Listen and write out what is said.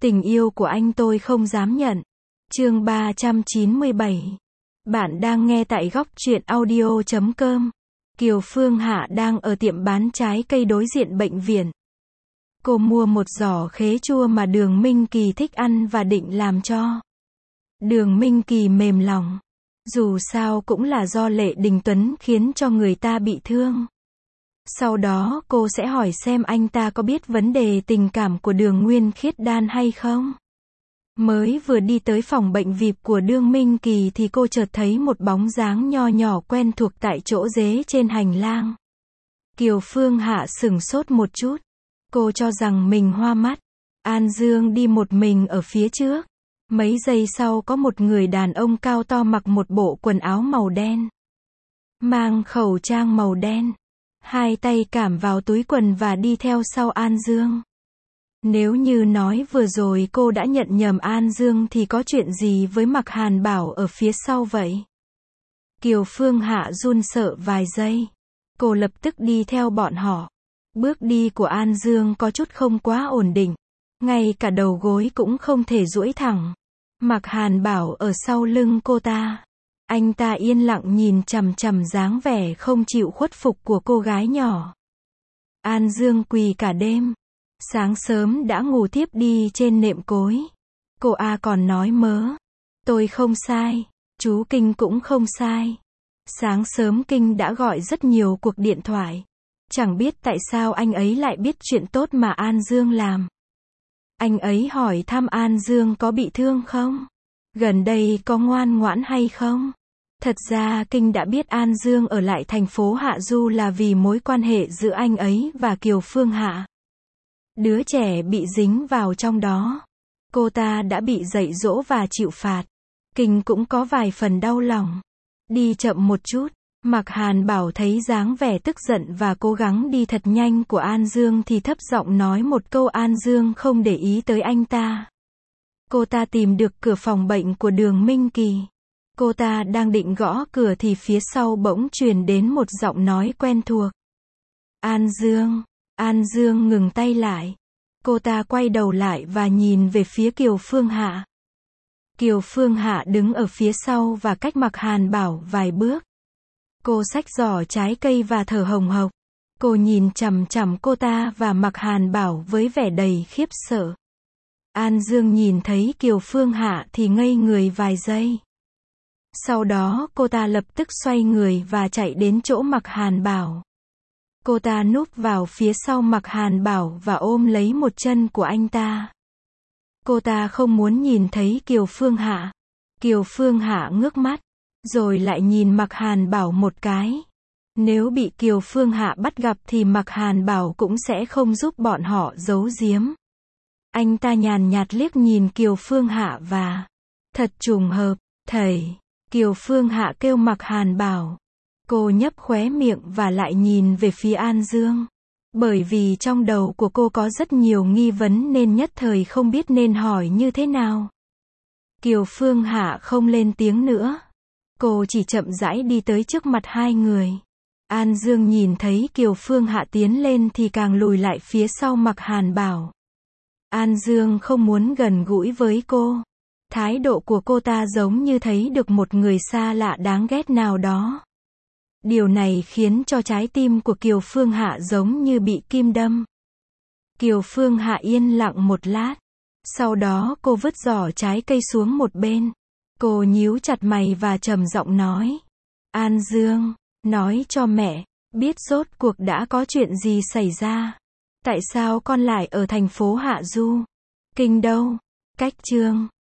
Tình yêu của anh tôi không dám nhận. Chương 397. Bạn đang nghe tại góc truyện audio.com. Kiều Phương Hạ đang ở tiệm bán trái cây đối diện bệnh viện. Cô mua một giỏ khế chua mà Đường Minh Kỳ thích ăn và định làm cho. Đường Minh Kỳ mềm lòng. Dù sao cũng là do Lệ Đình Tuấn khiến cho người ta bị thương. Sau đó cô sẽ hỏi xem anh ta có biết vấn đề tình cảm của Đường Nguyên Khiết Đan hay không. Mới vừa đi tới phòng bệnh VIP của Đường Minh Kỳ thì cô chợt thấy một bóng dáng nho nhỏ quen thuộc tại chỗ rế trên hành lang. Kiều Phương Hạ sửng sốt một chút. Cô cho rằng mình hoa mắt. An Dương đi một mình ở phía trước. Mấy giây sau có một người đàn ông cao to mặc một bộ quần áo màu đen, mang khẩu trang màu đen, hai tay cảm vào túi quần và đi theo sau An Dương. Nếu như nói vừa rồi cô đã nhận nhầm An Dương thì có chuyện gì với Mạc Hàn Bảo ở phía sau vậy? Kiều Phương Hạ run sợ vài giây. Cô lập tức đi theo bọn họ. Bước đi của An Dương có chút không quá ổn định. Ngay cả đầu gối cũng không thể duỗi thẳng. Mạc Hàn Bảo ở sau lưng cô ta. Anh ta yên lặng nhìn chằm chằm dáng vẻ không chịu khuất phục của cô gái nhỏ. An Dương quỳ cả đêm. Sáng sớm đã ngủ thiếp đi trên nệm cối. Cô A còn nói mớ. Tôi không sai. Chú Kinh cũng không sai. Sáng sớm Kinh đã gọi rất nhiều cuộc điện thoại. Chẳng biết tại sao anh ấy lại biết chuyện tốt mà An Dương làm. Anh ấy hỏi thăm An Dương có bị thương không? Gần đây có ngoan ngoãn hay không? Thật ra Kinh đã biết An Dương ở lại thành phố Hạ Du là vì mối quan hệ giữa anh ấy và Kiều Phương Hạ. Đứa trẻ bị dính vào trong đó. Cô ta đã bị dạy dỗ và chịu phạt. Kinh cũng có vài phần đau lòng. Đi chậm một chút. Mạc Hàn Bảo thấy dáng vẻ tức giận và cố gắng đi thật nhanh của An Dương thì thấp giọng nói một câu. An Dương không để ý tới anh ta. Cô ta tìm được cửa phòng bệnh của Đường Minh Kỳ. Cô ta đang định gõ cửa thì phía sau bỗng truyền đến một giọng nói quen thuộc. An Dương. An Dương ngừng tay lại. Cô ta quay đầu lại và nhìn về phía Kiều Phương Hạ. Kiều Phương Hạ đứng ở phía sau và cách Mạc Hàn Bảo vài bước. Cô xách giỏ trái cây và thở hồng hộc. Cô nhìn chằm chằm cô ta và Mạc Hàn Bảo với vẻ đầy khiếp sợ. An Dương nhìn thấy Kiều Phương Hạ thì ngây người vài giây. Sau đó cô ta lập tức xoay người và chạy đến chỗ Mạc Hàn Bảo. Cô ta núp vào phía sau Mạc Hàn Bảo và ôm lấy một chân của anh ta. Cô ta không muốn nhìn thấy Kiều Phương Hạ. Kiều Phương Hạ ngước mắt, rồi lại nhìn Mạc Hàn Bảo một cái. Nếu bị Kiều Phương Hạ bắt gặp thì Mạc Hàn Bảo cũng sẽ không giúp bọn họ giấu giếm. Anh ta nhàn nhạt liếc nhìn Kiều Phương Hạ và... Thật trùng hợp, thầy. Kiều Phương Hạ kêu Mạc Hàn Bảo. Cô nhấp khóe miệng và lại nhìn về phía An Dương. Bởi vì trong đầu của cô có rất nhiều nghi vấn nên nhất thời không biết nên hỏi như thế nào. Kiều Phương Hạ không lên tiếng nữa. Cô chỉ chậm rãi đi tới trước mặt hai người. An Dương nhìn thấy Kiều Phương Hạ tiến lên thì càng lùi lại phía sau Mạc Hàn Bảo. An Dương không muốn gần gũi với cô. Thái độ của cô ta giống như thấy được một người xa lạ đáng ghét nào đó. Điều này khiến cho trái tim của Kiều Phương Hạ giống như bị kim đâm. Kiều Phương Hạ yên lặng một lát. Sau đó cô vứt giỏ trái cây xuống một bên. Cô nhíu chặt mày và trầm giọng nói. An Dương, nói cho mẹ, biết rốt cuộc đã có chuyện gì xảy ra. Tại sao con lại ở thành phố Hạ Du? Kinh đâu? Cách chương